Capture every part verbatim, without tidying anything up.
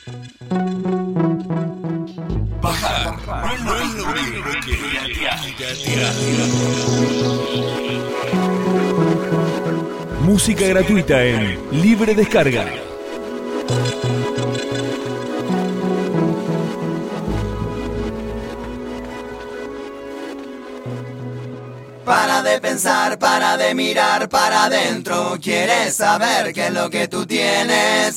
Bajar no es lo mismo que piratear. Música gratuita en Libre Descarga. Para de pensar, para de mirar para adentro. ¿Quieres saber qué es lo que tú tienes?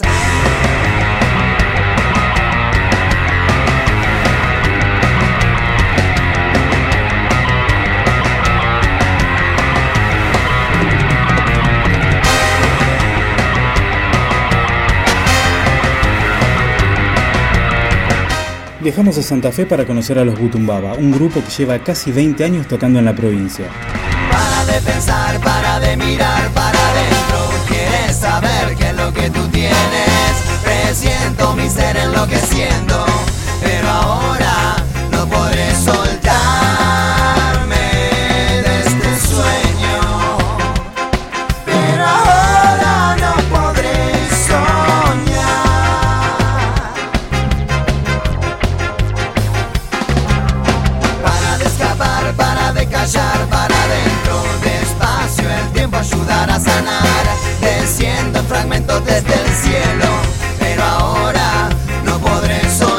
Viajamos a Santa Fe para conocer a los Butumbaba, un grupo que lleva casi veinte años tocando en la provincia. Para de pensar, para de mirar para adentro. ¿Quieres saber qué es lo que tú tienes? Presiento mi ser enloqueciendo, pero ahora no podré soltarme de este sueño. Pero ahora no podré soñar. Para de escapar, para de callar para adentro. Despacio el tiempo ayudará a sanar. Desciendo en fragmentos desde el cielo, pero ahora no podré soñar.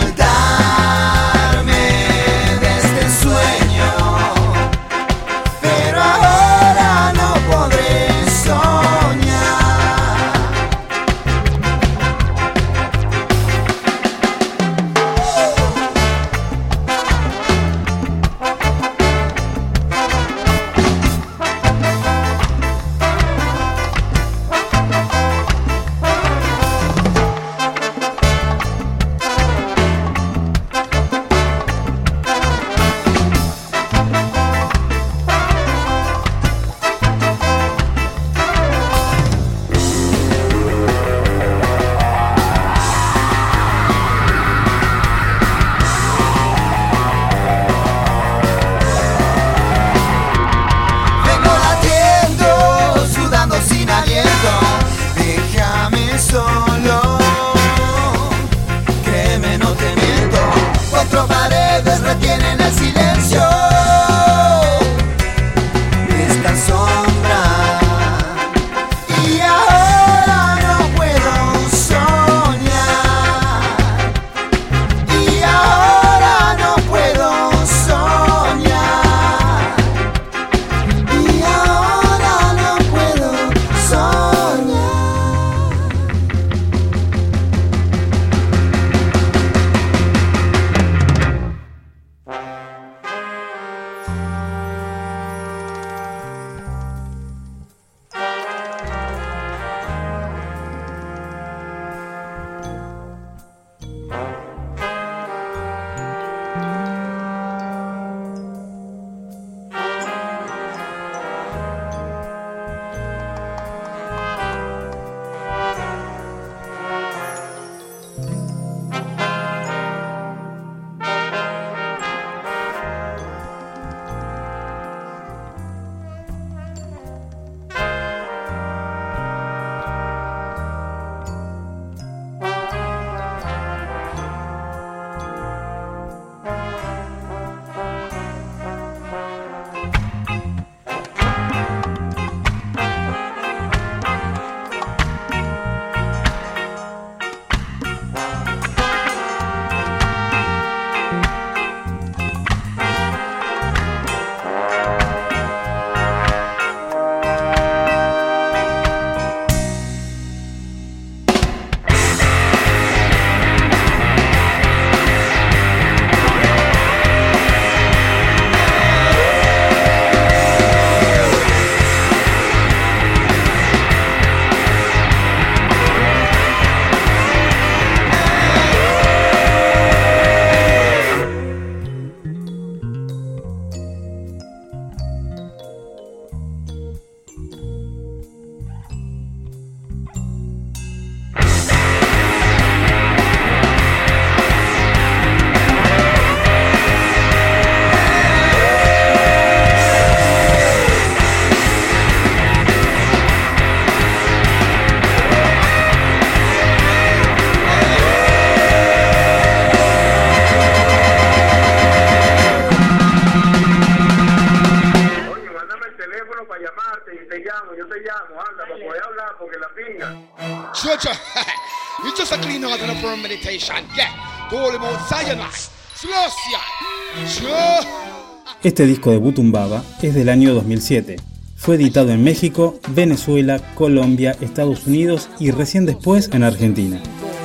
much. It's just a clean heart and a firm meditation. Yeah, the Holy Mount Zionist. Celestia. Sure. Este disco de Butum Baba es del año dos mil siete. Fue editado en México, Venezuela, Colombia, Estados Unidos y recién después en Argentina.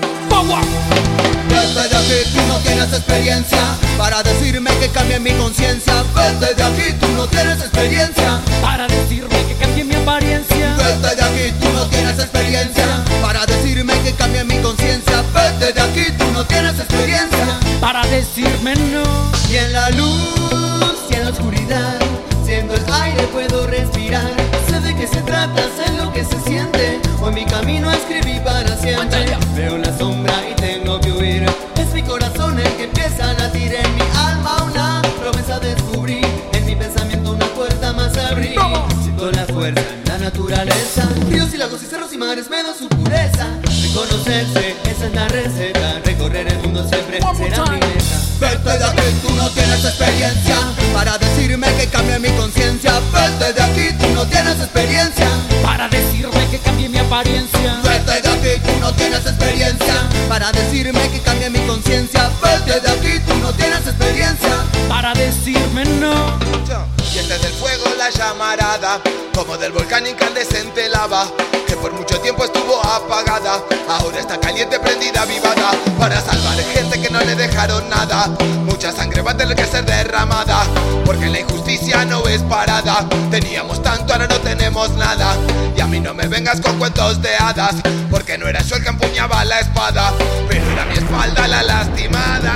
Vete de aquí, tú no tienes experiencia para decirme que cambie mi conciencia. Vete de aquí, tú no tienes experiencia para decirme que cambie mi apariencia. Vete de aquí, tú no tienes experiencia para decirme que cambie mi conciencia. Vete de aquí, tú no tienes experiencia para decirme no. Y en la luz y en la oscuridad, siendo el aire puedo respirar. Sé de qué se trata, sé lo que se siente. Hoy mi camino escribí para siempre. Veo la sombra y tengo que huir. Es mi corazón el que empieza a latir. En mi alma una promesa descubrí. En mi pensamiento una puerta más abrí. Siento la fuerza en la naturaleza. Ríos y lagos y cerros y mares me dan su pureza. Reconocerse, esa es la receta. Recorrer el mundo siempre será mi meta. Vete de aquí, tú no tienes experiencia para decirme que cambie mi conciencia. Vete de aquí, tú no tienes experiencia para decirme que cambie mi apariencia. Vete de aquí, tú no tienes experiencia para decirme que cambie mi conciencia. Vete de aquí, tú no tienes experiencia para decirme no. Y este es del fuego la llamarada, como del volcán incandescente lava, que por mucho tiempo estuvo apagada, ahora está caliente, prendida, avivada, para salvar gente que no le dejaron nada. Mucha sangre va a tener que ser derramada, porque la injusticia no es parada. Teníamos tanto, ahora no tenemos nada. Y a mí no me vengas con cuentos de hadas, porque no era yo el que empuñaba la espada, pero era mi espalda la lastimada.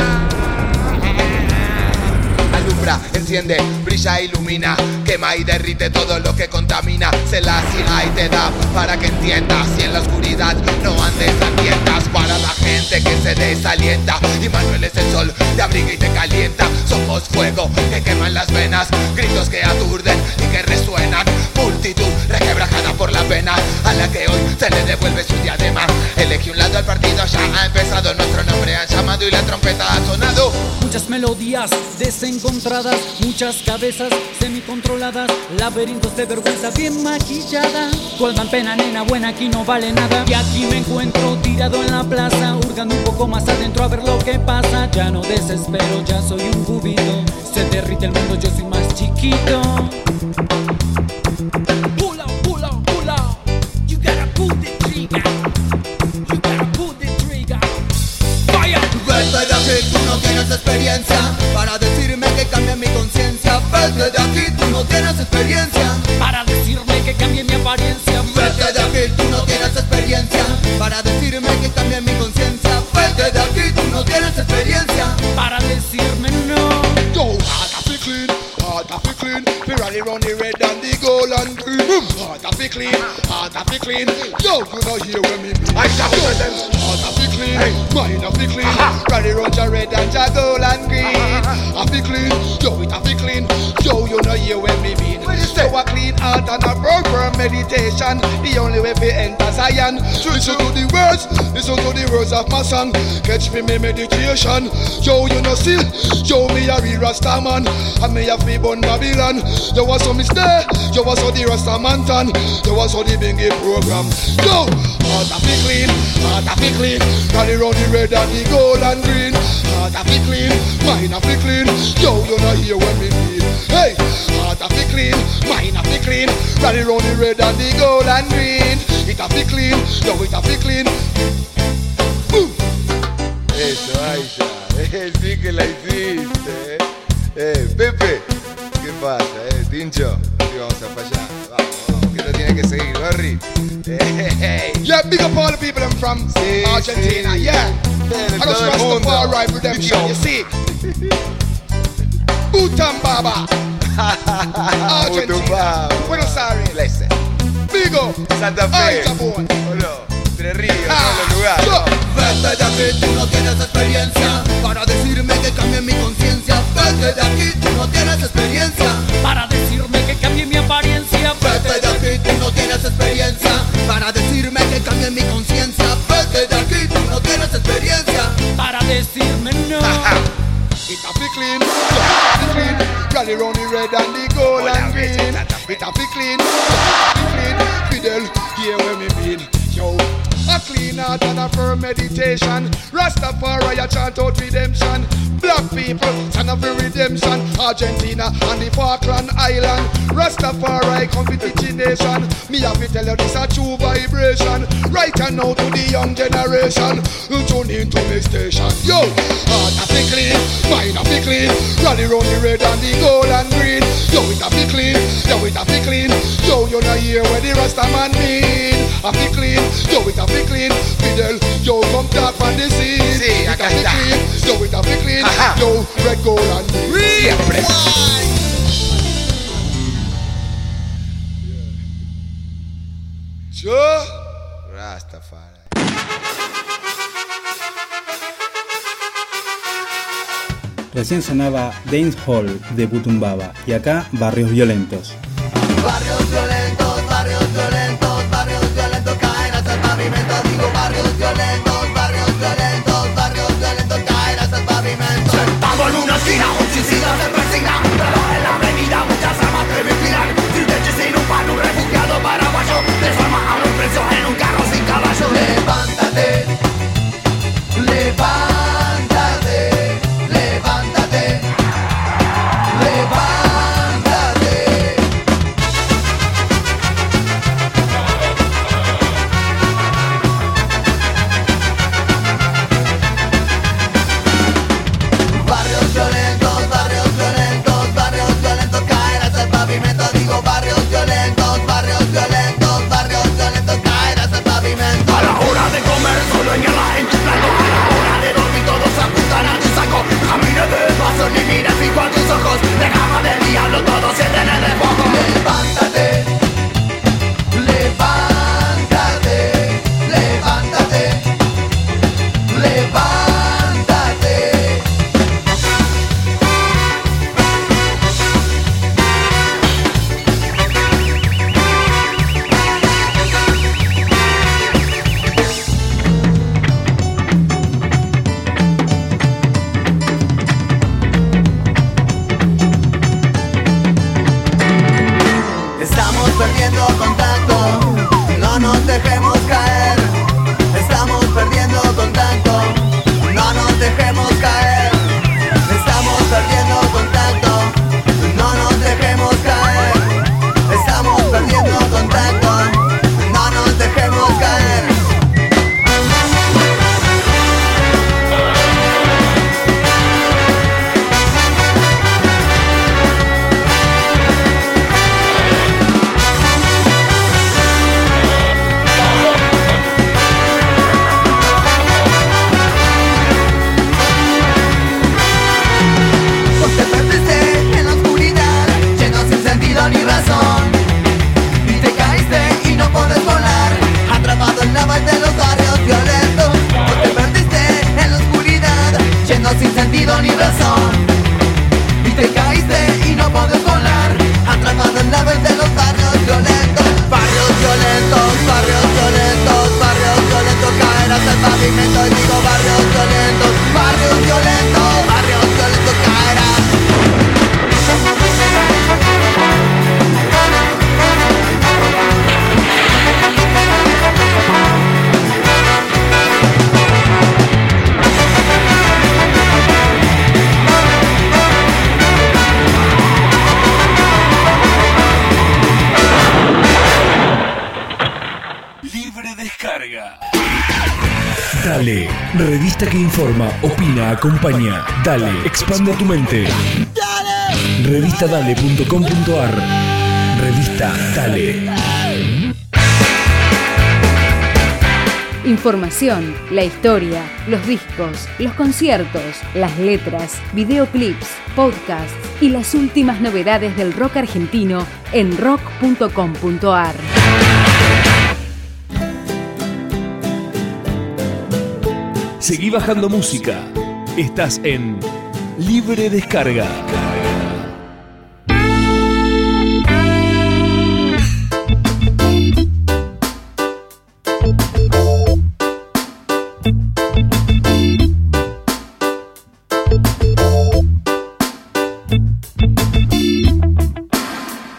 Alumbra, enciende, brilla, ilumina, quema y derrite todo lo que contamina. Se la sila y te da para que entiendas, y en la oscuridad no andes a tientas. Para la gente que se desalienta, y Manuel es el sol, te abriga y te calienta. Somos fuego que queman las venas, gritos que aturden y que resuenan. Multitud requebrajada por la pena, a la que hoy se le devuelve su diadema. Elegí un lado, el partido ya ha empezado, nuestro nombre han llamado y la trompeta ha sonado. Muchas melodías desencontradas, muchas cabezas semicontroladas, laberintos de vergüenza bien maquillada. Tu alma en pena, nena buena, aquí no vale nada. Y aquí me encuentro tirado en la plaza, hurgando un poco más adentro a ver lo que pasa. Ya no desespero, ya soy un cubito, se derrite el mundo, yo soy más chiquito. Pull out, pull out, pull out. You gotta pull the trigger. You gotta pull the trigger. Fire. Vete de aquí, tú no tienes experiencia para decirme que cambie mi conciencia. Vete de aquí, tú no tienes experiencia para decirme que cambie mi apariencia. Vete de aquí, tú no tienes experiencia para decirme que cambie mi conciencia. Vete de aquí, tú no tienes experiencia para decirme no. Yo, heart of it clean, heart of it clean. We rally round the red and the gold and green. Heart of it clean, heart of it clean. Yo, you know here when me be. I stop with them. Heart of it clean, mind of it clean. Rally round the red and the gold and green. Of it clean, yo, it of it clean. Yo, you know here when me be. So a clean heart and a firm, firm meditation. The only way we enter Zion. Listen to the words, listen to the words of my song. Catch me, me meditation. Yo, you know see, yo, me a real Rasta man, and me a free born Babylon. You was so mistake, you was so the Rasta man tan, you was so the Bingy program. Yo, heart of it clean, heart of it clean. Rally round the red and the gold and green. Heart of it clean, mind of it clean. Yo, you know here when me feel. Hey, heart of it clean, mind of it clean. Rally round the red and the gold and green. It of it clean, yo, it of it clean. Boom. Eso, Aisha, eh, sí que la hiciste. Eh, Pepe, ¿qué pasa, eh, Tincho? Sí, vamos a fallar, vamos, vamos, que no tiene que seguir, Barry. Hey, yeah, big up all the people I'm from sí, Argentina, sí. yeah. De I just todo el mundo. Rastafari redemption, you see. Butum Baba, Argentina, Buenos Aires, Listen. Vigo, Santa Fe, Aitabón. o no, Tres Ríos, Ah, todos los lugares. yo. Vete de aquí, tú no tienes experiencia para decirme que cambie mi conciencia. Vete de aquí, tú no tienes experiencia para decirme que cambie mi apariencia. Vete de aquí, tú no tienes experiencia para decirme que cambie mi conciencia. Vete de aquí, tú no tienes experiencia para decirme no. It a fi clean, it a fi clean. Rally round the red and the gold and green. It a fi clean, it a fi clean. Fidel, here where me been. Yo, a clean firm meditation. Rastafari a chant out redemption. Black people stand up for redemption. Argentina and the Falkland Island. Rastafari come with the nation. Me have to tell you this a true vibration. Right and now to the young generation. Tune into the station. Yo, heart a be clean, mind a be clean. Rally round the red and the gold and green. Yo, it a be clean, yo it a be clean. Yo, you not hear where the Rasta man mean. A be clean, yo it a be clean. Fidel, yo come talk from the scene. Sí, it a be clean, yo it a be clean. Ajá. Yo, red, gold and green. Siempre. Yo, Rastafari. Recién sonaba Dance Hall de Butum Baba y acá Barrios Violentos. Barrios violentos, barrios violentos, barrios violentos caen hasta el pavimento. Digo barrios violentos, barrios violentos, barrios violentos caen hasta el pavimento. Sentado en una esquina, un suicida se persigna, pero en la avenida muchas armas te vigilan. Sin techo y sin un pan, un refugiado paraguayo desarma a los presos en un carro sin caballo. Levántate, levántate, levántate, levántate. Ni mira fijo a tus ojos, de cama del diablo todo se tiene de poco. Levántate, levántate, levántate, levántate. Perdiendo contacto, no nos dejemos caer. Estamos perdiendo contacto, no nos dejemos caer. Estamos perdiendo contacto, no nos dejemos caer. Estamos perdiendo contacto, no nos dejemos caer. Ni razón, y te caíste y no podés volar, atrapado en la vaina de los barrios violentos. O te perdiste en la oscuridad, yendo sin sentido ni razón, y te caíste y no podés volar, atrapado en la vaina de los barrios violentos. Barrios violentos, barrios violentos, barrios violentos caen hasta el pavimento. Y digo barrios violentos, barrios violentos, barrios violentos caerán. Libre descarga. Dale, revista que informa, opina, acompaña. Dale, expande tu mente. Dale. revista dale punto com punto ar. Revista Dale. Información, la historia, los discos, los conciertos, las letras, videoclips, podcasts y las últimas novedades del rock argentino en rock punto com punto ar. Seguí bajando música. Estás en Libre Descarga.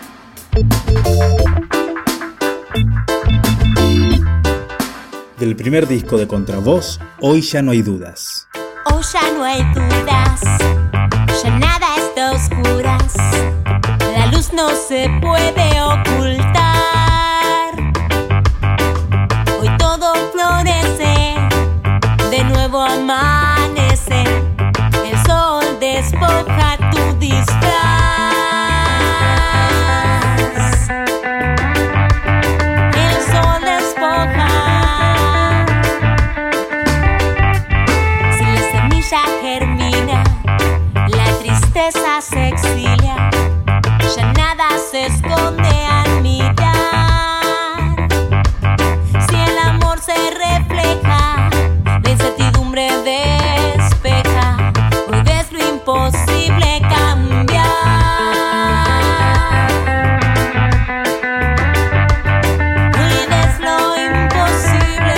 Del primer disco de Contravoz, Hoy ya no hay dudas. Hoy ya no hay dudas, ya nada está a oscuras, la luz no se puede ocultar. Hoy todo florece, de nuevo amanece, el sol despoja tu disfraz. El sol despoja. Si la semilla germina, la tristeza se exilia, ya nada se esconde al mirar. Si el amor se refleja, la incertidumbre despeja, hoy ves lo imposible cambiar. Hoy ves lo imposible.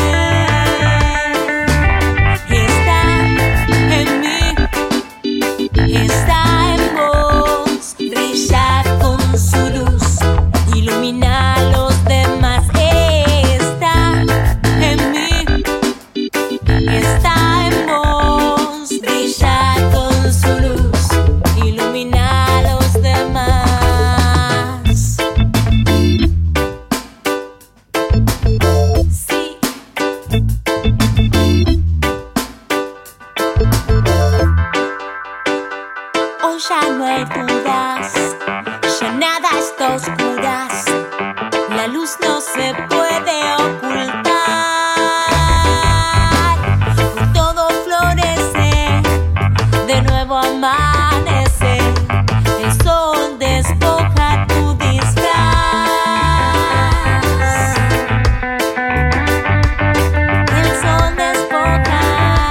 Está en mí, está en vos, brilla con su luz, ilumina a los demás. Está en mí, está en vos, brilla con su luz, ilumina a los demás. Sí. Hoy ya no hay dudas, ya nada está a oscuras, la luz no se puede ocultar. Hoy todo florece, de nuevo amanece, el sol despoja tu disfraz. El sol despoja.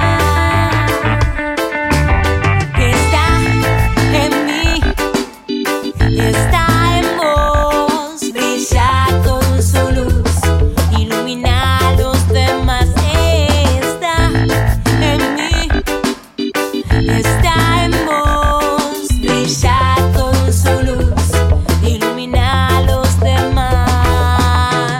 Está en mí, está en vos, brilla con su luz, ilumina a los demás. Está en mí, está en vos, brilla con su luz, ilumina a los demás.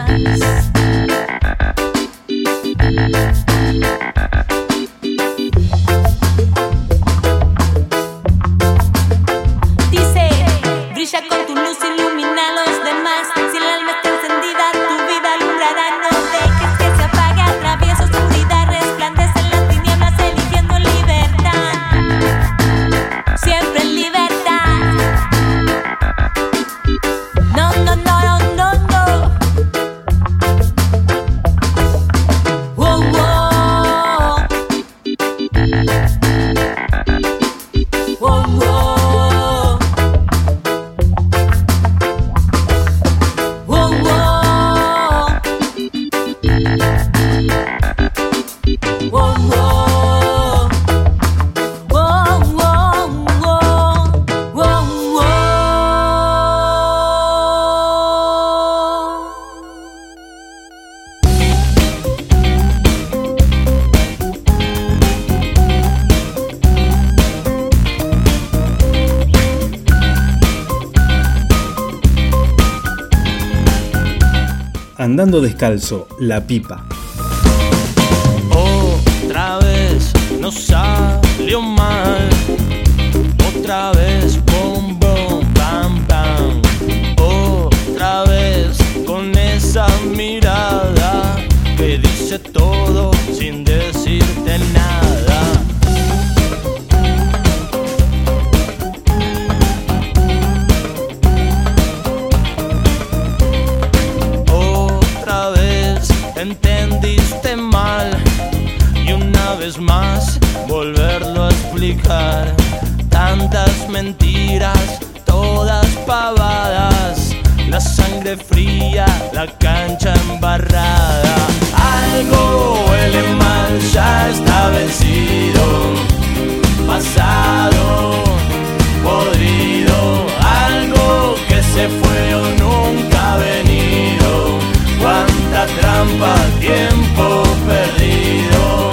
Dice, brilla con tu luz, ilumina a los demás. Si el alma está encendida, tu vida alumbrará. No dejes que se apague, atraviesa oscuridad, resplandece en las tinieblas, eligiendo libertad. Siempre en libertad. No, no, no, no, no, no. Wow, wow. Wow, wow. Wow, wow. Wow, wow. Wow, wow, wow. Wow, wow. Andando descalzo, La Pipa. Otra vez nos salió mal, otra vez bom bom pam pam, otra vez con esa mirada que dice todo sin decirte nada. Otra vez entendiste mal y una vez más volverlo a explicar. Tantas mentiras, todas pavadas, la sangre fría, la cancha embarrada. Algo huele mal, ya está vencido, pasado, podrido. Algo que se fue o nunca ha venido. Cuánta trampa, tiempo perdido.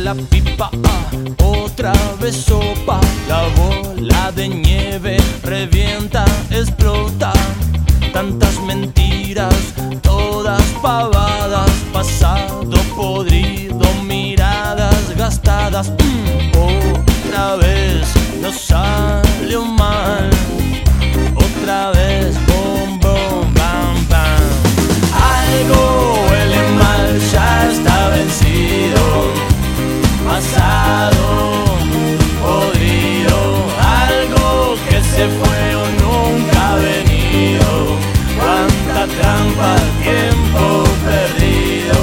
la pipa, ah, otra vez sopa. La bola de nieve revienta, explota. Tantas mentiras, todas pavadas. Pasado podrido, miradas gastadas. mm, Otra vez nos salió mal. Otra vez, boom, boom, bam, bam. Algo huele mal, ya está vencido. Pasado, podrido. Algo que se fue o nunca ha venido. Cuánta trampa, tiempo perdido.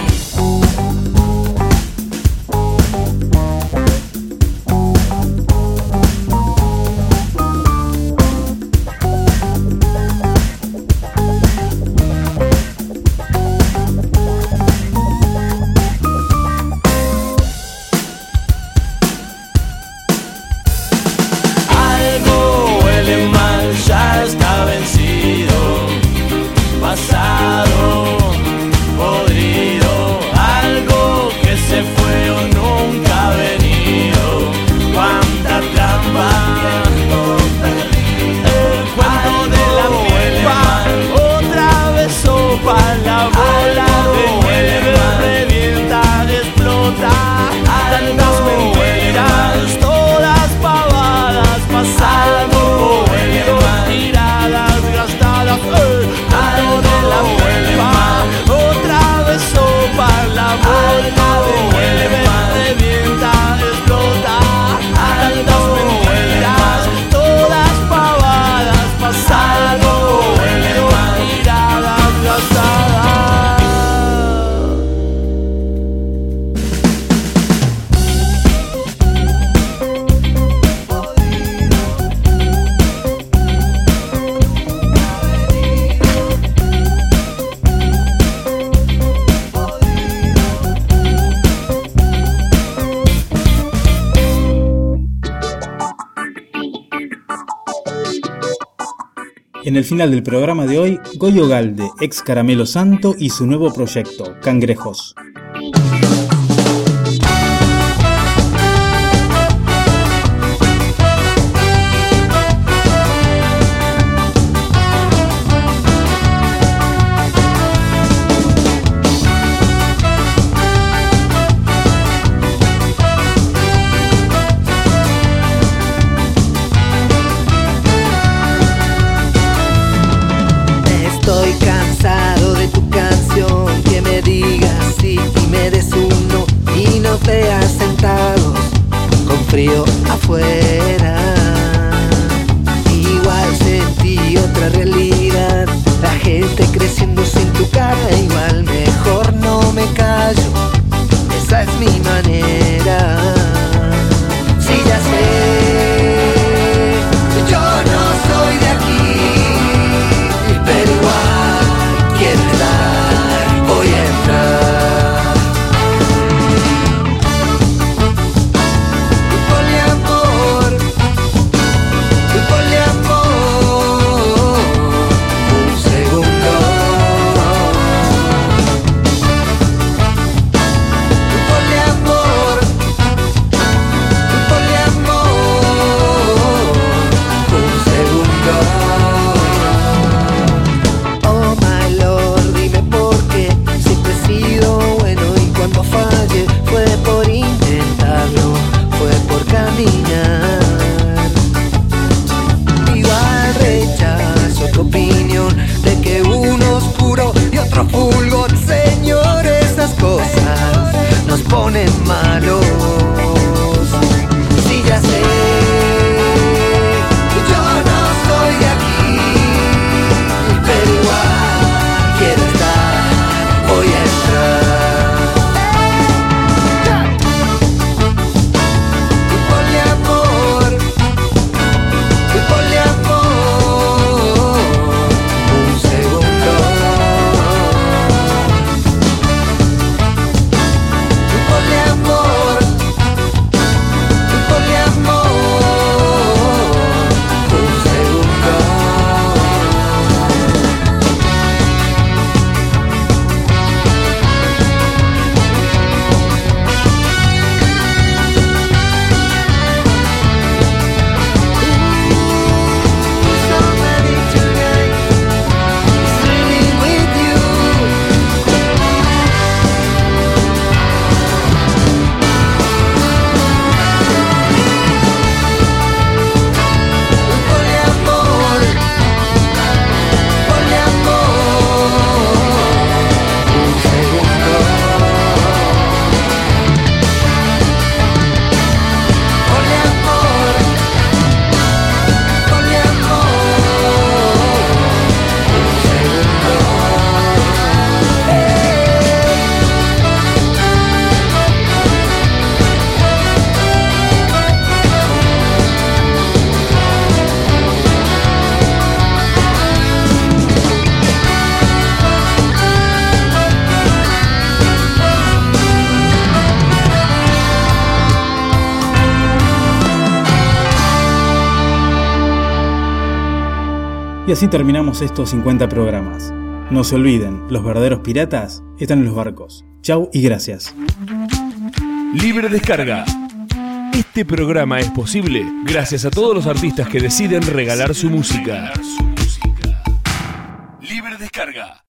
Pasado, podrido, algo que se fue o nunca ha venido. Cuánta trampa, el cuento de la pipa, otra vez sopa. La bola de nieve revienta, explota. Tantas mentiras, todas pavadas. Pasado, podrido, miradas gastadas. Algo de la huelva, otra vez sopa. La bola de nieve revienta, explota. Tantas mentiras, todas pavadas. Pasado, podrido, miradas gastadas. En el final del programa de hoy, Goyo Galde, ex Caramelo Santo, y su nuevo proyecto, Cangrejos. Estoy cansado de tu canción, que me digas sí y me des uno y nos veas sentados con frío afuera. Igual sentí otra realidad, la gente creciendo sin tu cara. Igual mejor no me callo, esa es mi manera. Sí, ya sé, yo no soy de aquí, pero igual quiero entrar, voy a entrar. Tu poliamor, tu poliamor, un segundo. Tu poliamor. Y así terminamos estos cincuenta programas. No se olviden, los verdaderos piratas están en los barcos. Chau y gracias. Libre descarga. Este programa es posible gracias a todos los artistas que deciden regalar su música. Libre descarga.